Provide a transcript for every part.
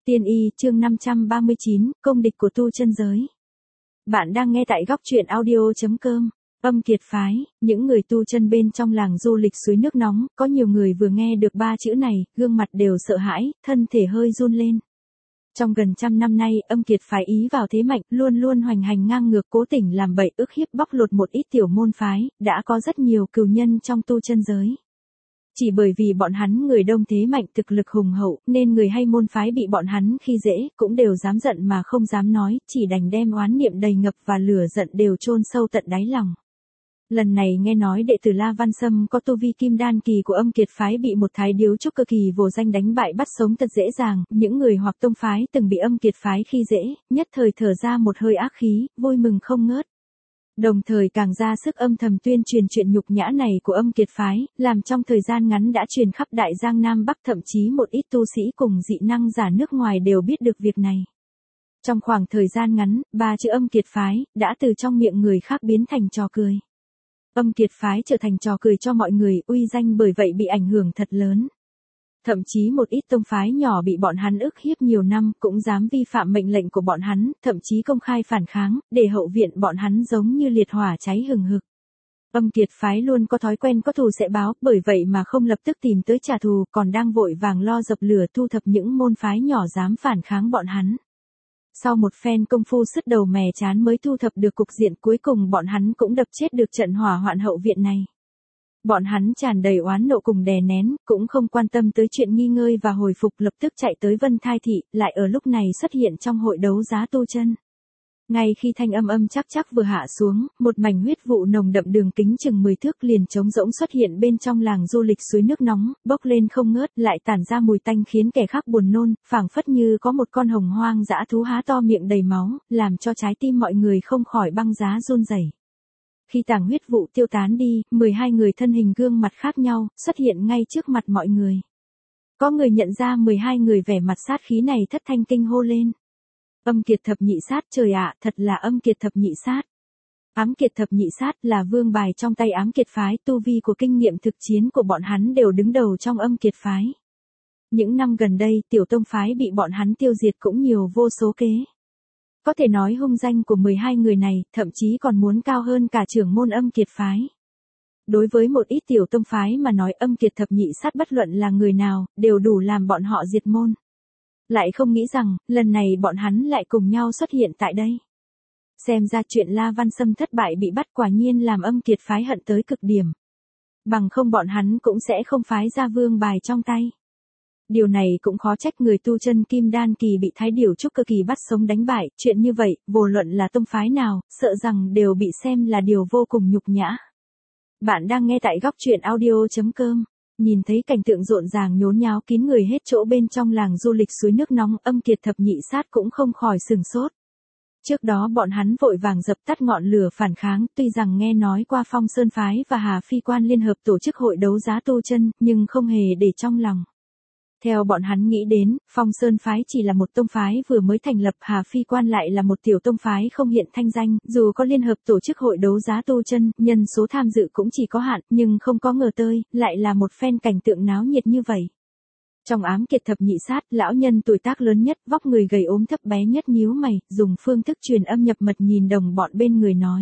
Tiên y chương 539, công địch của tu chân giới. Bạn đang nghe tại góc truyện audio.com. Âm kiệt phái, những người tu chân bên trong làng du lịch suối nước nóng, có nhiều người vừa nghe được ba chữ này, gương mặt đều sợ hãi, thân thể hơi run lên. Trong gần trăm năm nay, âm kiệt phái ý vào thế mạnh, luôn luôn hoành hành ngang ngược, cố tình làm bậy, ức hiếp bóc lột một ít tiểu môn phái, đã có rất nhiều cừu nhân trong tu chân giới. Chỉ bởi vì bọn hắn người đông thế mạnh, thực lực hùng hậu, nên người hay môn phái bị bọn hắn khi dễ, cũng đều dám giận mà không dám nói, chỉ đành đem oán niệm đầy ngập và lửa giận đều chôn sâu tận đáy lòng. Lần này nghe nói đệ tử La Văn Sâm có tu vi kim đan kỳ của âm kiệt phái bị một thái điếu trúc cơ kỳ vô danh đánh bại bắt sống thật dễ dàng, những người hoặc tông phái từng bị âm kiệt phái khi dễ, nhất thời thở ra một hơi ác khí, vui mừng không ngớt. Đồng thời càng ra sức âm thầm tuyên truyền chuyện nhục nhã này của âm kiệt phái, làm trong thời gian ngắn đã truyền khắp Đại Giang Nam Bắc, thậm chí một ít tu sĩ cùng dị năng giả nước ngoài đều biết được việc này. Trong khoảng thời gian ngắn, ba chữ âm kiệt phái, đã từ trong miệng người khác biến thành trò cười. Âm kiệt phái trở thành trò cười cho mọi người, uy danh bởi vậy bị ảnh hưởng thật lớn. Thậm chí một ít tông phái nhỏ bị bọn hắn ức hiếp nhiều năm cũng dám vi phạm mệnh lệnh của bọn hắn, thậm chí công khai phản kháng, để hậu viện bọn hắn giống như liệt hỏa cháy hừng hực. Âm kiệt phái luôn có thói quen có thù sẽ báo, bởi vậy mà không lập tức tìm tới trả thù, còn đang vội vàng lo dập lửa thu thập những môn phái nhỏ dám phản kháng bọn hắn. Sau một phen công phu sứt đầu mẻ chán mới thu thập được cục diện, cuối cùng bọn hắn cũng đập chết được trận hỏa hoạn hậu viện này. Bọn hắn tràn đầy oán nộ cùng đè nén, cũng không quan tâm tới chuyện nghỉ ngơi và hồi phục, lập tức chạy tới Vân Thai Thị, lại ở lúc này xuất hiện trong hội đấu giá tu chân. Ngay khi thanh âm chắc chắc vừa hạ xuống, một mảnh huyết vụ nồng đậm đường kính chừng 10 thước liền trống rỗng xuất hiện bên trong làng du lịch suối nước nóng, bốc lên không ngớt, lại tản ra mùi tanh khiến kẻ khác buồn nôn, phảng phất như có một con hồng hoang dã thú há to miệng đầy máu, làm cho trái tim mọi người không khỏi băng giá run rẩy. Khi tảng huyết vụ tiêu tán đi, 12 người thân hình gương mặt khác nhau, xuất hiện ngay trước mặt mọi người. Có người nhận ra 12 người vẻ mặt sát khí này, thất thanh kinh hô lên. Âm kiệt thập nhị sát, trời ạ, thật là âm kiệt thập nhị sát. Ám kiệt thập nhị sát là vương bài trong tay ám kiệt phái, tu vi của kinh nghiệm thực chiến của bọn hắn đều đứng đầu trong âm kiệt phái. Những năm gần đây, tiểu tông phái bị bọn hắn tiêu diệt cũng nhiều vô số kế. Có thể nói hung danh của 12 người này, thậm chí còn muốn cao hơn cả trưởng môn âm kiệt phái. Đối với một ít tiểu tông phái mà nói, âm kiệt thập nhị sát bất luận là người nào, đều đủ làm bọn họ diệt môn. Lại không nghĩ rằng, lần này bọn hắn lại cùng nhau xuất hiện tại đây. Xem ra chuyện La Văn Sâm thất bại bị bắt quả nhiên làm âm kiệt phái hận tới cực điểm. Bằng không bọn hắn cũng sẽ không phái ra vương bài trong tay. Điều này cũng khó trách người tu chân kim đan kỳ bị thái điểu trúc cơ kỳ bắt sống đánh bại, chuyện như vậy, vô luận là tông phái nào, sợ rằng đều bị xem là điều vô cùng nhục nhã. Bạn đang nghe tại góc truyện audio.com. Nhìn thấy cảnh tượng rộn ràng nhốn nháo kín người hết chỗ bên trong làng du lịch suối nước nóng, âm kiệt thập nhị sát cũng không khỏi sửng sốt. Trước đó bọn hắn vội vàng dập tắt ngọn lửa phản kháng, tuy rằng nghe nói qua Phong Sơn phái và Hà Phi quan liên hợp tổ chức hội đấu giá tu chân, nhưng không hề để trong lòng. Theo bọn hắn nghĩ đến, Phong Sơn phái chỉ là một tông phái vừa mới thành lập, Hà Phi quan lại là một tiểu tông phái không hiện thanh danh, dù có liên hợp tổ chức hội đấu giá tu chân, nhân số tham dự cũng chỉ có hạn, nhưng không có ngờ tới, lại là một phen cảnh tượng náo nhiệt như vậy. Trong ám kiệt thập nhị sát, lão nhân tuổi tác lớn nhất, vóc người gầy ốm thấp bé nhất nhíu mày, dùng phương thức truyền âm nhập mật nhìn đồng bọn bên người nói.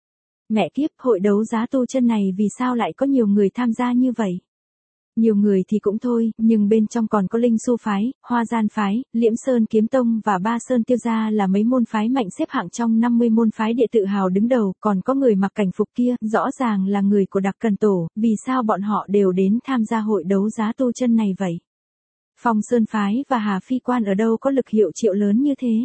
Mẹ kiếp, hội đấu giá tu chân này vì sao lại có nhiều người tham gia như vậy? Nhiều người thì cũng thôi, nhưng bên trong còn có Linh Xu phái, Hoa Gian phái, Liễm Sơn kiếm tông và Ba Sơn tiêu gia là mấy môn phái mạnh xếp hạng trong 50 môn phái địa tự hào đứng đầu, còn có người mặc cảnh phục kia, rõ ràng là người của Đặc Cần Tổ, vì sao bọn họ đều đến tham gia hội đấu giá tu chân này vậy? Phong Sơn phái và Hà Phi quan ở đâu có lực hiệu triệu lớn như thế?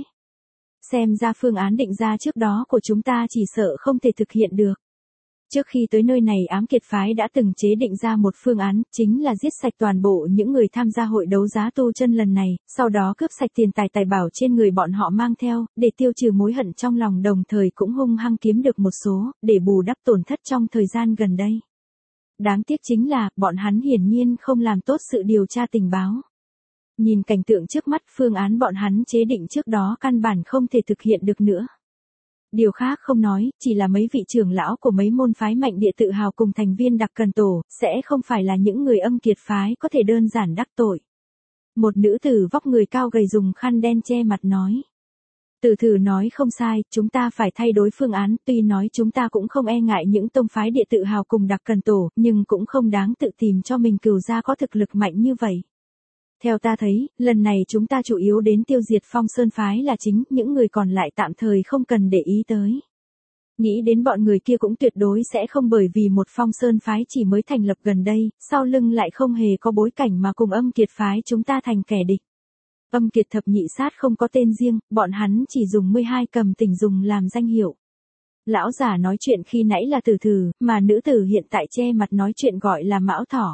Xem ra phương án định ra trước đó của chúng ta chỉ sợ không thể thực hiện được. Trước khi tới nơi này, ám kiệt phái đã từng chế định ra một phương án, chính là giết sạch toàn bộ những người tham gia hội đấu giá tu chân lần này, sau đó cướp sạch tiền tài bảo trên người bọn họ mang theo, để tiêu trừ mối hận trong lòng, đồng thời cũng hung hăng kiếm được một số, để bù đắp tổn thất trong thời gian gần đây. Đáng tiếc chính là, bọn hắn hiển nhiên không làm tốt sự điều tra tình báo. Nhìn cảnh tượng trước mắt, phương án bọn hắn chế định trước đó căn bản không thể thực hiện được nữa. Điều khác không nói, chỉ là mấy vị trưởng lão của mấy môn phái mạnh địa tự hào cùng thành viên Đặc Cần Tổ, sẽ không phải là những người âm kiệt phái có thể đơn giản đắc tội. Một nữ tử vóc người cao gầy dùng khăn đen che mặt nói. Tử thử nói không sai, chúng ta phải thay đổi phương án, tuy nói chúng ta cũng không e ngại những tông phái địa tự hào cùng đặc cần tổ, nhưng cũng không đáng tự tìm cho mình cừu gia có thực lực mạnh như vậy. Theo ta thấy, lần này chúng ta chủ yếu đến tiêu diệt Phong Sơn phái là chính, những người còn lại tạm thời không cần để ý tới. Nghĩ đến bọn người kia cũng tuyệt đối sẽ không bởi vì một Phong Sơn phái chỉ mới thành lập gần đây, sau lưng lại không hề có bối cảnh mà cùng Âm Kiệt phái chúng ta thành kẻ địch. Âm Kiệt thập nhị sát không có tên riêng, bọn hắn chỉ dùng 12 cầm tình dùng làm danh hiệu. Lão giả nói chuyện khi nãy là Tử Thử, mà nữ tử hiện tại che mặt nói chuyện gọi là Mão Thỏ.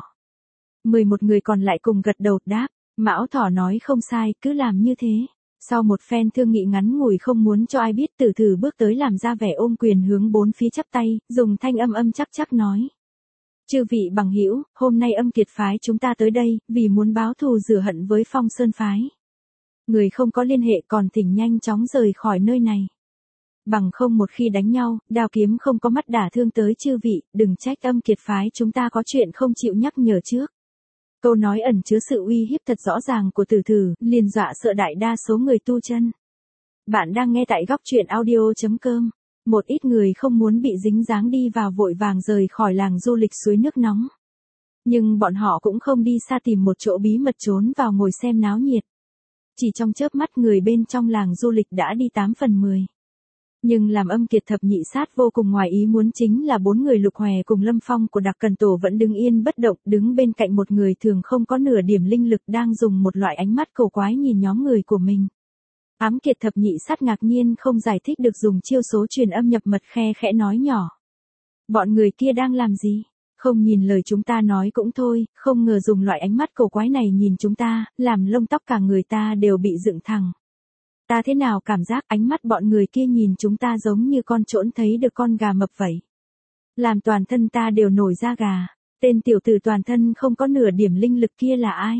11 người còn lại cùng gật đầu đáp, Mão Thỏ nói không sai, cứ làm như thế. Sau một phen thương nghị ngắn ngủi không muốn cho ai biết, Tử Thử bước tới làm ra vẻ ôm quyền hướng bốn phía chắp tay, dùng thanh âm chắc chắc nói. Chư vị bằng hữu, hôm nay Âm Kiệt phái chúng ta tới đây, vì muốn báo thù rửa hận với Phong Sơn phái. Người không có liên hệ còn thỉnh nhanh chóng rời khỏi nơi này. Bằng không một khi đánh nhau, đao kiếm không có mắt đả thương tới chư vị, đừng trách Âm Kiệt phái chúng ta có chuyện không chịu nhắc nhở trước. Câu nói ẩn chứa sự uy hiếp thật rõ ràng của Tử Thử, liền dọa sợ đại đa số người tu chân. Bạn đang nghe tại góc truyện audio.com. Một ít người không muốn bị dính dáng đi vào vội vàng rời khỏi làng du lịch suối nước nóng. Nhưng bọn họ cũng không đi xa tìm một chỗ bí mật trốn vào ngồi xem náo nhiệt. Chỉ trong chớp mắt người bên trong làng du lịch đã đi 8 phần 10. Nhưng làm Âm Kiệt thập nhị sát vô cùng ngoài ý muốn chính là 4 người Lục Hòe cùng Lâm Phong của đặc cần tổ vẫn đứng yên bất động, đứng bên cạnh một người thường không có nửa điểm linh lực đang dùng một loại ánh mắt cổ quái nhìn nhóm người của mình. Ám Kiệt thập nhị sát ngạc nhiên không giải thích được dùng chiêu số truyền âm nhập mật khe khẽ nói nhỏ. Bọn người kia đang làm gì? Không nhìn lời chúng ta nói cũng thôi, không ngờ dùng loại ánh mắt cổ quái này nhìn chúng ta, làm lông tóc cả người ta đều bị dựng thẳng. Ta thế nào cảm giác ánh mắt bọn người kia nhìn chúng ta giống như con trỗn thấy được con gà mập vậy. Làm toàn thân ta đều nổi da gà, tên tiểu tử toàn thân không có nửa điểm linh lực kia là ai?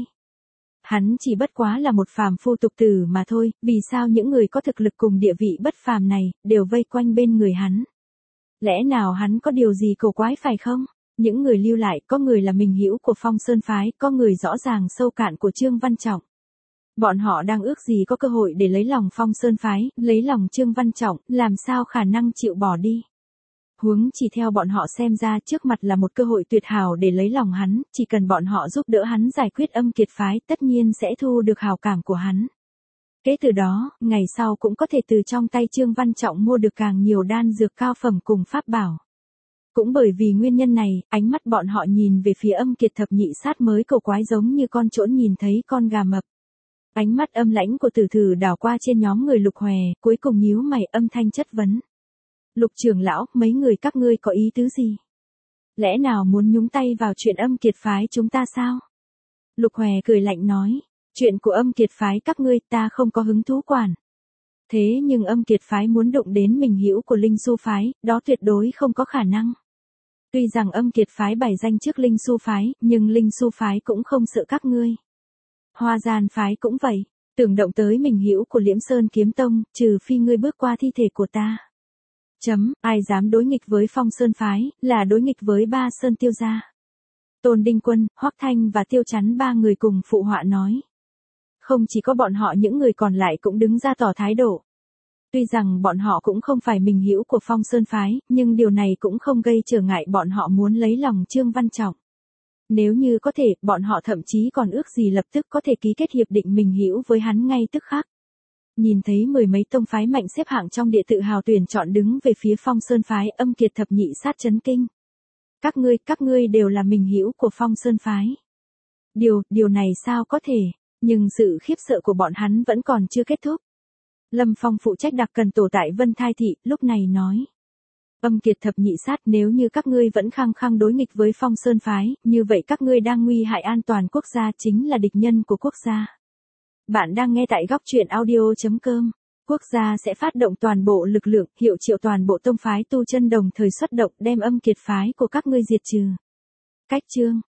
Hắn chỉ bất quá là một phàm phu tục tử mà thôi, vì sao những người có thực lực cùng địa vị bất phàm này, đều vây quanh bên người hắn? Lẽ nào hắn có điều gì cổ quái phải không? Những người lưu lại, có người là mình hữu của Phong Sơn phái, có người rõ ràng sâu cạn của Trương Văn Trọng. Bọn họ đang ước gì có cơ hội để lấy lòng Phong Sơn phái, lấy lòng Trương Văn Trọng, làm sao khả năng chịu bỏ đi. Huống chỉ theo bọn họ xem ra trước mặt là một cơ hội tuyệt hảo để lấy lòng hắn, chỉ cần bọn họ giúp đỡ hắn giải quyết Âm Kiệt phái tất nhiên sẽ thu được hảo cảm của hắn. Kế từ đó, ngày sau cũng có thể từ trong tay Trương Văn Trọng mua được càng nhiều đan dược cao phẩm cùng pháp bảo. Cũng bởi vì nguyên nhân này, ánh mắt bọn họ nhìn về phía Âm Kiệt thập nhị sát mới cổ quái giống như con trỗn nhìn thấy con gà mập. Ánh mắt âm lãnh của Tử Thử đảo qua trên nhóm người Lục Hòe, cuối cùng nhíu mày âm thanh chất vấn. Lục trưởng lão, mấy người các ngươi có ý tứ gì? Lẽ nào muốn nhúng tay vào chuyện Âm Kiệt phái chúng ta sao? Lục Hòe cười lạnh nói, chuyện của Âm Kiệt phái các ngươi ta không có hứng thú quản. Thế nhưng Âm Kiệt phái muốn đụng đến mình hữu của Linh Xu phái, đó tuyệt đối không có khả năng. Tuy rằng Âm Kiệt phái bày danh trước Linh Xu phái, nhưng Linh Xu phái cũng không sợ các ngươi. Hoa Gian phái cũng vậy, tưởng động tới mình hữu của Liễm Sơn Kiếm Tông, trừ phi ngươi bước qua thi thể của ta. Ai dám đối nghịch với Phong Sơn phái, là đối nghịch với Ba Sơn Tiêu gia. Tôn Đinh Quân, Hoắc Thanh và Tiêu Chắn ba người cùng phụ họa nói. Không chỉ có bọn họ, những người còn lại cũng đứng ra tỏ thái độ. Tuy rằng bọn họ cũng không phải mình hữu của Phong Sơn phái, nhưng điều này cũng không gây trở ngại bọn họ muốn lấy lòng Trương Văn Trọng. Nếu như có thể, bọn họ thậm chí còn ước gì lập tức có thể ký kết hiệp định mình hữu với hắn ngay tức khắc. Nhìn thấy mười mấy tông phái mạnh xếp hạng trong địa tự hào tuyển chọn đứng về phía Phong Sơn phái, Âm Kiệt thập nhị sát chấn kinh. Các ngươi đều là mình hữu của Phong Sơn phái. Điều này sao có thể, nhưng sự khiếp sợ của bọn hắn vẫn còn chưa kết thúc. Lâm Phong phụ trách đặc cần tổ tại Vân Thai Thị, lúc này nói. Âm Kiệt thập nhị sát, nếu như các ngươi vẫn khăng khăng đối nghịch với Phong Sơn phái, như vậy các ngươi đang nguy hại an toàn quốc gia, chính là địch nhân của quốc gia. Bạn đang nghe tại góc truyện audio.com. Quốc gia sẽ phát động toàn bộ lực lượng, hiệu triệu toàn bộ tông phái tu chân đồng thời xuất động đem Âm Kiệt phái của các ngươi diệt trừ. Cách chương